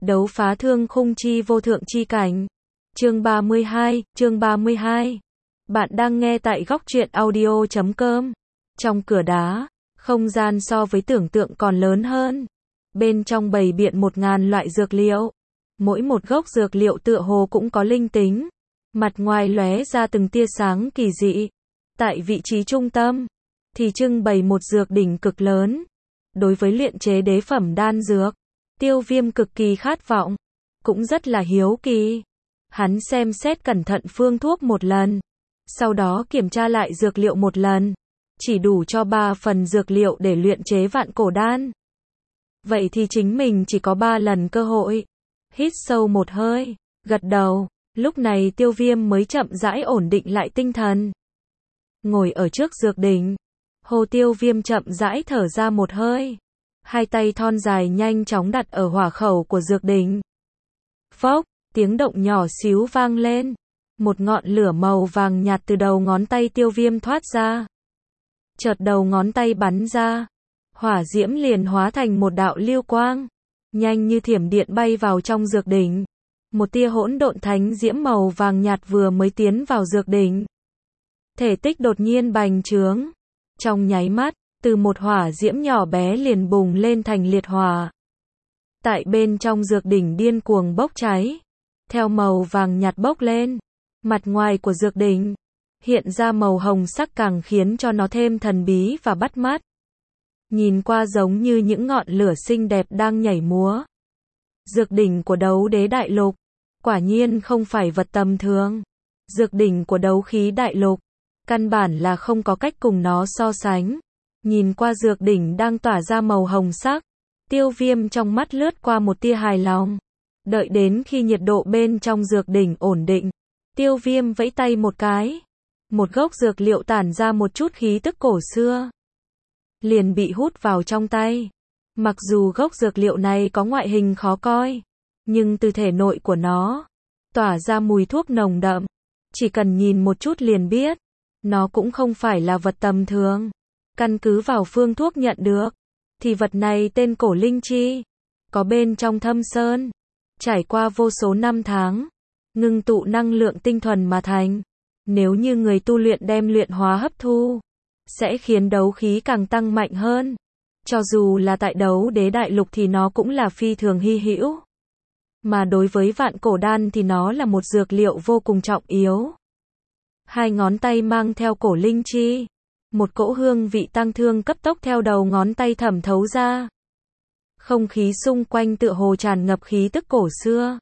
Đấu phá thương khung chi vô thượng chi cảnh. Chương 32. Bạn đang nghe tại góc truyện audio.com. Trong cửa đá, không gian so với tưởng tượng còn lớn hơn. Bên trong bày biện 1000 loại dược liệu. Mỗi một gốc dược liệu tựa hồ cũng có linh tính. Mặt ngoài lóe ra từng tia sáng kỳ dị. Tại vị trí trung tâm, thì trưng bày một dược đỉnh cực lớn. Đối với luyện chế đế phẩm đan dược, Tiêu Viêm cực kỳ khát vọng, cũng rất là hiếu kỳ. Hắn xem xét cẩn thận phương thuốc một lần, sau đó kiểm tra lại dược liệu một lần, chỉ đủ cho 3 phần dược liệu để luyện chế vạn cổ đan. Vậy thì chính mình chỉ có 3 lần cơ hội. Hít sâu một hơi, gật đầu, lúc này Tiêu Viêm mới chậm rãi ổn định lại tinh thần. Ngồi ở trước dược đỉnh, Hồ Tiêu Viêm chậm rãi thở ra một hơi. Hai tay thon dài nhanh chóng đặt ở hỏa khẩu của dược đỉnh. Phốc, tiếng động nhỏ xíu vang lên. Một ngọn lửa màu vàng nhạt từ đầu ngón tay Tiêu Viêm thoát ra. Chợt đầu ngón tay bắn ra, hỏa diễm liền hóa thành một đạo lưu quang, nhanh như thiểm điện bay vào trong dược đỉnh. Một tia hỗn độn thánh diễm màu vàng nhạt vừa mới tiến vào dược đỉnh, thể tích đột nhiên bành trướng. Trong nháy mắt, từ một hỏa diễm nhỏ bé liền bùng lên thành liệt hỏa. Tại bên trong dược đỉnh điên cuồng bốc cháy, theo màu vàng nhạt bốc lên, mặt ngoài của dược đỉnh hiện ra màu hồng sắc càng khiến cho nó thêm thần bí và bắt mắt. Nhìn qua giống như những ngọn lửa xinh đẹp đang nhảy múa. Dược đỉnh của đấu đế đại lục, quả nhiên không phải vật tầm thường. Dược đỉnh của đấu khí đại lục, căn bản là không có cách cùng nó so sánh. Nhìn qua dược đỉnh đang tỏa ra màu hồng sắc, Tiêu Viêm trong mắt lướt qua một tia hài lòng. Đợi đến khi nhiệt độ bên trong dược đỉnh ổn định, Tiêu Viêm vẫy tay một cái. Một gốc dược liệu tản ra một chút khí tức cổ xưa, liền bị hút vào trong tay. Mặc dù gốc dược liệu này có ngoại hình khó coi, nhưng từ thể nội của nó tỏa ra mùi thuốc nồng đậm. Chỉ cần nhìn một chút liền biết, nó cũng không phải là vật tầm thường. Căn cứ vào phương thuốc nhận được, thì vật này tên cổ linh chi, có bên trong thâm sơn, trải qua vô số năm tháng, ngưng tụ năng lượng tinh thuần mà thành. Nếu như người tu luyện đem luyện hóa hấp thu, sẽ khiến đấu khí càng tăng mạnh hơn. Cho dù là tại đấu đế đại lục thì nó cũng là phi thường hy hữu. Mà đối với vạn cổ đan thì nó là một dược liệu vô cùng trọng yếu. Hai ngón tay mang theo cổ linh chi, một cỗ hương vị tăng thương cấp tốc theo đầu ngón tay thẩm thấu ra. Không khí xung quanh tựa hồ tràn ngập khí tức cổ xưa.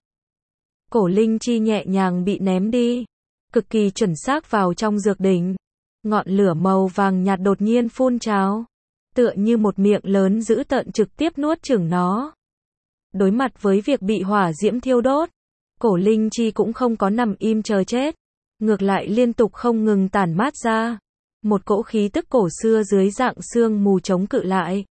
Cổ linh chi nhẹ nhàng bị ném đi, cực kỳ chuẩn xác vào trong dược đỉnh. Ngọn lửa màu vàng nhạt đột nhiên phun trào, tựa như một miệng lớn dữ tợn trực tiếp nuốt chửng nó. Đối mặt với việc bị hỏa diễm thiêu đốt, cổ linh chi cũng không có nằm im chờ chết, ngược lại liên tục không ngừng tản mát ra một cỗ khí tức cổ xưa dưới dạng sương mù chống cự lại,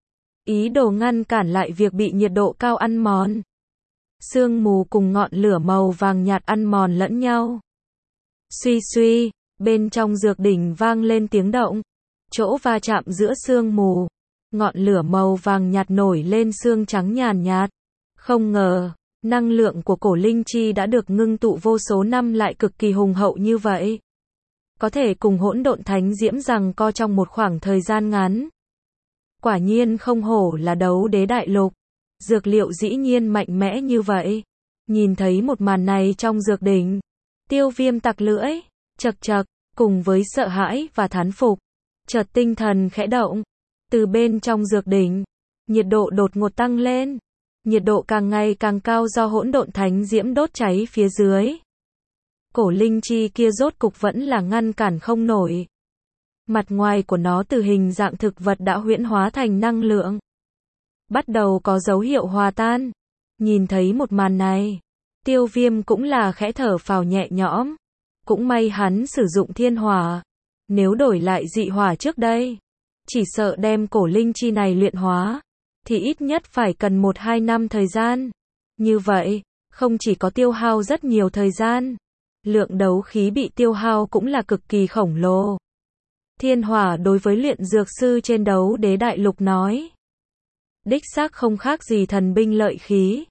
ý đồ ngăn cản lại việc bị nhiệt độ cao ăn mòn. Sương mù cùng ngọn lửa màu vàng nhạt ăn mòn lẫn nhau. Suy suy, bên trong dược đỉnh vang lên tiếng động. Chỗ va chạm giữa sương mù, ngọn lửa màu vàng nhạt nổi lên sương trắng nhàn nhạt. Không ngờ, năng lượng của cổ linh chi đã được ngưng tụ vô số năm lại cực kỳ hùng hậu như vậy. Có thể cùng hỗn độn thánh diễm giằng co trong một khoảng thời gian ngắn. Quả nhiên không hổ là đấu đế đại lục. Dược liệu dĩ nhiên mạnh mẽ như vậy. Nhìn thấy một màn này trong dược đỉnh, Tiêu Viêm tặc lưỡi, chậc chậc, cùng với sợ hãi và thán phục. Chợt tinh thần khẽ động. Từ bên trong dược đỉnh, nhiệt độ đột ngột tăng lên. Nhiệt độ càng ngày càng cao do hỗn độn thánh diễm đốt cháy phía dưới. Cổ linh chi kia rốt cục vẫn là ngăn cản không nổi. Mặt ngoài của nó từ hình dạng thực vật đã huyễn hóa thành năng lượng, bắt đầu có dấu hiệu hòa tan. Nhìn thấy một màn này, Tiêu Viêm cũng là khẽ thở phào nhẹ nhõm. Cũng may hắn sử dụng thiên hỏa. Nếu đổi lại dị hỏa trước đây, chỉ sợ đem cổ linh chi này luyện hóa, thì ít nhất phải cần 1-2 năm thời gian. Như vậy, không chỉ có tiêu hao rất nhiều thời gian, lượng đấu khí bị tiêu hao cũng là cực kỳ khổng lồ. Thiên hỏa đối với luyện dược sư trên đấu đế đại lục nói, đích xác không khác gì thần binh lợi khí.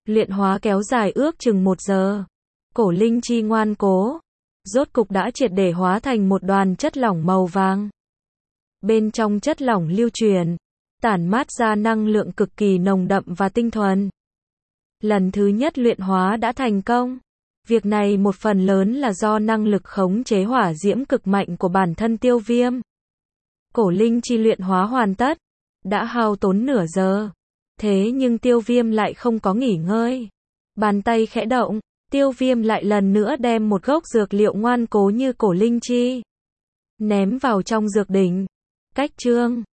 Luyện hóa kéo dài ước chừng 1 giờ. Cổ linh chi ngoan cố, rốt cục đã triệt để hóa thành một đoàn chất lỏng màu vàng. Bên trong chất lỏng lưu chuyển, tản mát ra năng lượng cực kỳ nồng đậm và tinh thuần. Lần thứ nhất luyện hóa đã thành công. Việc này một phần lớn là do năng lực khống chế hỏa diễm cực mạnh của bản thân Tiêu Viêm. Cổ linh chi luyện hóa hoàn tất, đã hao tốn nửa giờ. Thế nhưng Tiêu Viêm lại không có nghỉ ngơi. Bàn tay khẽ động, Tiêu Viêm lại lần nữa đem một gốc dược liệu ngoan cố như cổ linh chi ném vào trong dược đỉnh. Cách chương